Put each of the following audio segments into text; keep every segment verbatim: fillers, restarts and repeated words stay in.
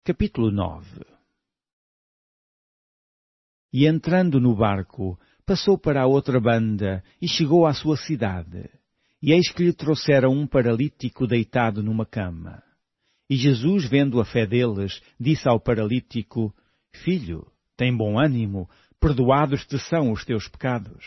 Capítulo nove. E entrando no barco, passou para a outra banda e chegou à sua cidade. E eis que lhe trouxeram um paralítico deitado numa cama. E Jesus, vendo a fé deles, disse ao paralítico: Filho, tem bom ânimo, perdoados te são os teus pecados.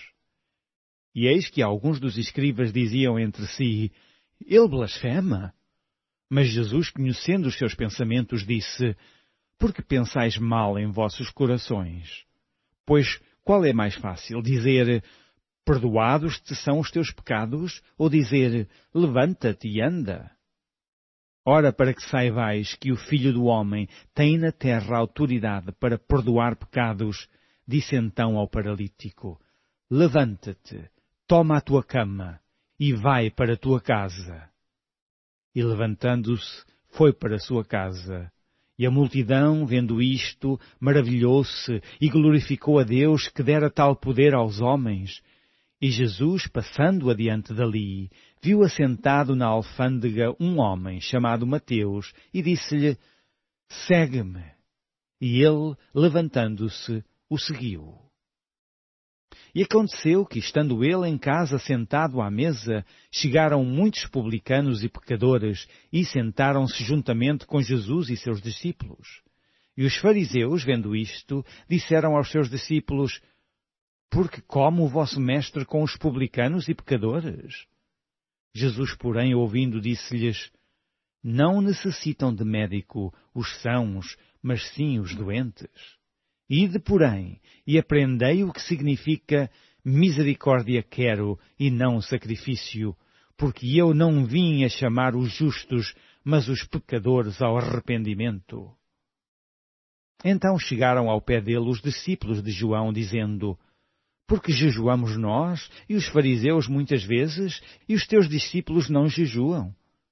E eis que alguns dos escribas diziam entre si: Ele blasfema. Mas Jesus, conhecendo os seus pensamentos, disse: Por que pensais mal em vossos corações? Pois qual é mais fácil, dizer: Perdoados te são os teus pecados, ou dizer: Levanta-te e anda? Ora, para que saibais que o Filho do Homem tem na terra autoridade para perdoar pecados, disse então ao paralítico: Levanta-te, toma a tua cama e vai para a tua casa. E levantando-se, foi para a sua casa. E a multidão, vendo isto, maravilhou-se e glorificou a Deus que dera tal poder aos homens. E Jesus, passando adiante dali, viu assentado na alfândega um homem chamado Mateus e disse-lhe: Segue-me. E ele, levantando-se, o seguiu. E aconteceu que, estando ele em casa sentado à mesa, chegaram muitos publicanos e pecadores e sentaram-se juntamente com Jesus e seus discípulos. E os fariseus, vendo isto, disseram aos seus discípulos: Por que come o vosso mestre com os publicanos e pecadores? Jesus, porém, ouvindo, disse-lhes: Não necessitam de médico os sãos, mas sim os doentes. Ide, porém, e aprendei o que significa misericórdia quero e não sacrifício, porque eu não vim a chamar os justos, mas os pecadores ao arrependimento. Então chegaram ao pé dele os discípulos de João, dizendo: Porque jejuamos nós e os fariseus muitas vezes, e os teus discípulos não jejuam?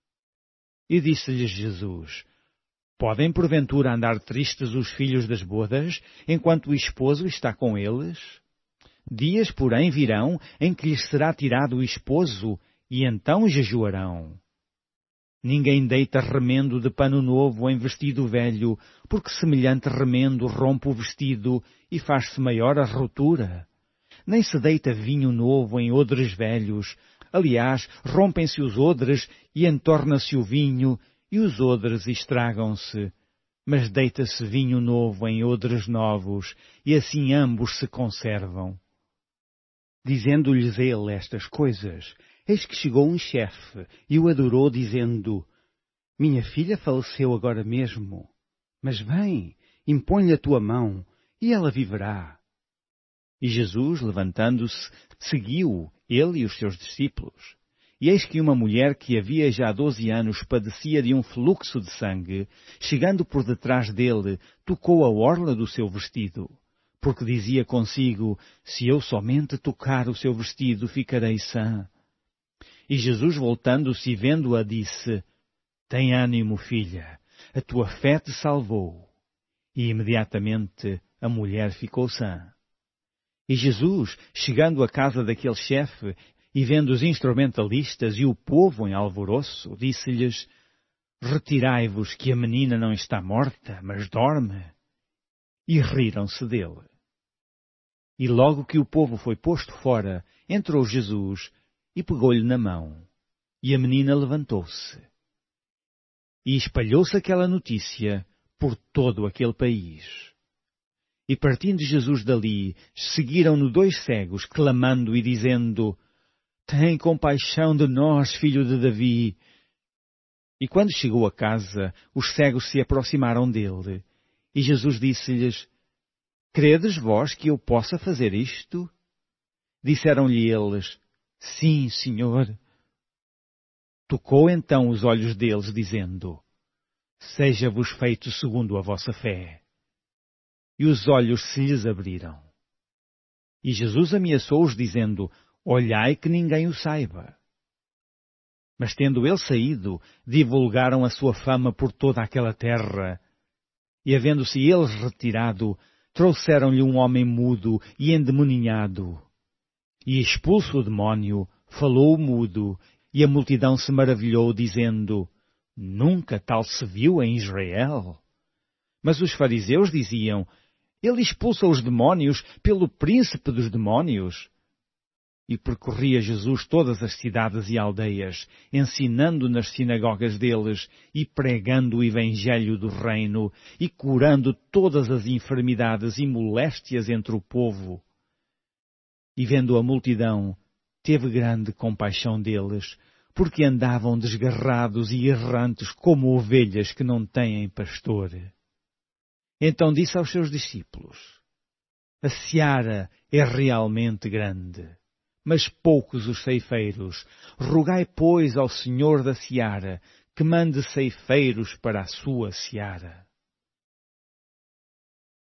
E disse-lhes Jesus: Podem porventura andar tristes os filhos das bodas, enquanto o esposo está com eles? Dias, porém, virão em que lhes será tirado o esposo, e então jejuarão. Ninguém deita remendo de pano novo em vestido velho, porque semelhante remendo rompe o vestido e faz-se maior a rotura. Nem se deita vinho novo em odres velhos. Aliás, rompem-se os odres e entorna-se o vinho, e os odres estragam-se. Mas deita-se vinho novo em odres novos, e assim ambos se conservam. Dizendo-lhes ele estas coisas, eis que chegou um chefe e o adorou, dizendo: Minha filha faleceu agora mesmo, mas vem, impõe-lhe a tua mão, e ela viverá. E Jesus, levantando-se, seguiu, ele e os seus discípulos. E eis que uma mulher que havia já doze anos padecia de um fluxo de sangue, chegando por detrás dele, tocou a orla do seu vestido, porque dizia consigo: Se eu somente tocar o seu vestido, ficarei sã. E Jesus, voltando-se e vendo-a, disse: Tem ânimo, filha, a tua fé te salvou. E imediatamente a mulher ficou sã. E Jesus, chegando à casa daquele chefe, e vendo os instrumentalistas e o povo em alvoroço, disse-lhes: Retirai-vos, que a menina não está morta, mas dorme. E riram-se dele. E logo que o povo foi posto fora, entrou Jesus e pegou-lhe na mão. E a menina levantou-se. E espalhou-se aquela notícia por todo aquele país. E partindo Jesus dali, seguiram-no dois cegos, clamando e dizendo: Tem compaixão de nós, filho de Davi. E quando chegou a casa, os cegos se aproximaram dele. E Jesus disse-lhes: Credes vós que eu possa fazer isto? Disseram-lhe eles: Sim, Senhor. Tocou então os olhos deles, dizendo: Seja-vos feito segundo a vossa fé. E os olhos se lhes abriram. E Jesus ameaçou-os, dizendo: Olhai que ninguém o saiba. Mas tendo ele saído, divulgaram a sua fama por toda aquela terra. E havendo-se eles retirado, trouxeram-lhe um homem mudo e endemoninhado. E expulso o demónio, falou mudo, e a multidão se maravilhou, dizendo: Nunca tal se viu em Israel. Mas os fariseus diziam: ele expulsa os demónios pelo príncipe dos demónios. E percorria Jesus todas as cidades e aldeias, ensinando nas sinagogas deles e pregando o evangelho do reino e curando todas as enfermidades e moléstias entre o povo. E vendo a multidão, teve grande compaixão deles, porque andavam desgarrados e errantes como ovelhas que não têm pastor. Então disse aos seus discípulos: a seara é realmente grande, mas poucos os ceifeiros. Rogai, pois, ao Senhor da seara que mande ceifeiros para a sua seara.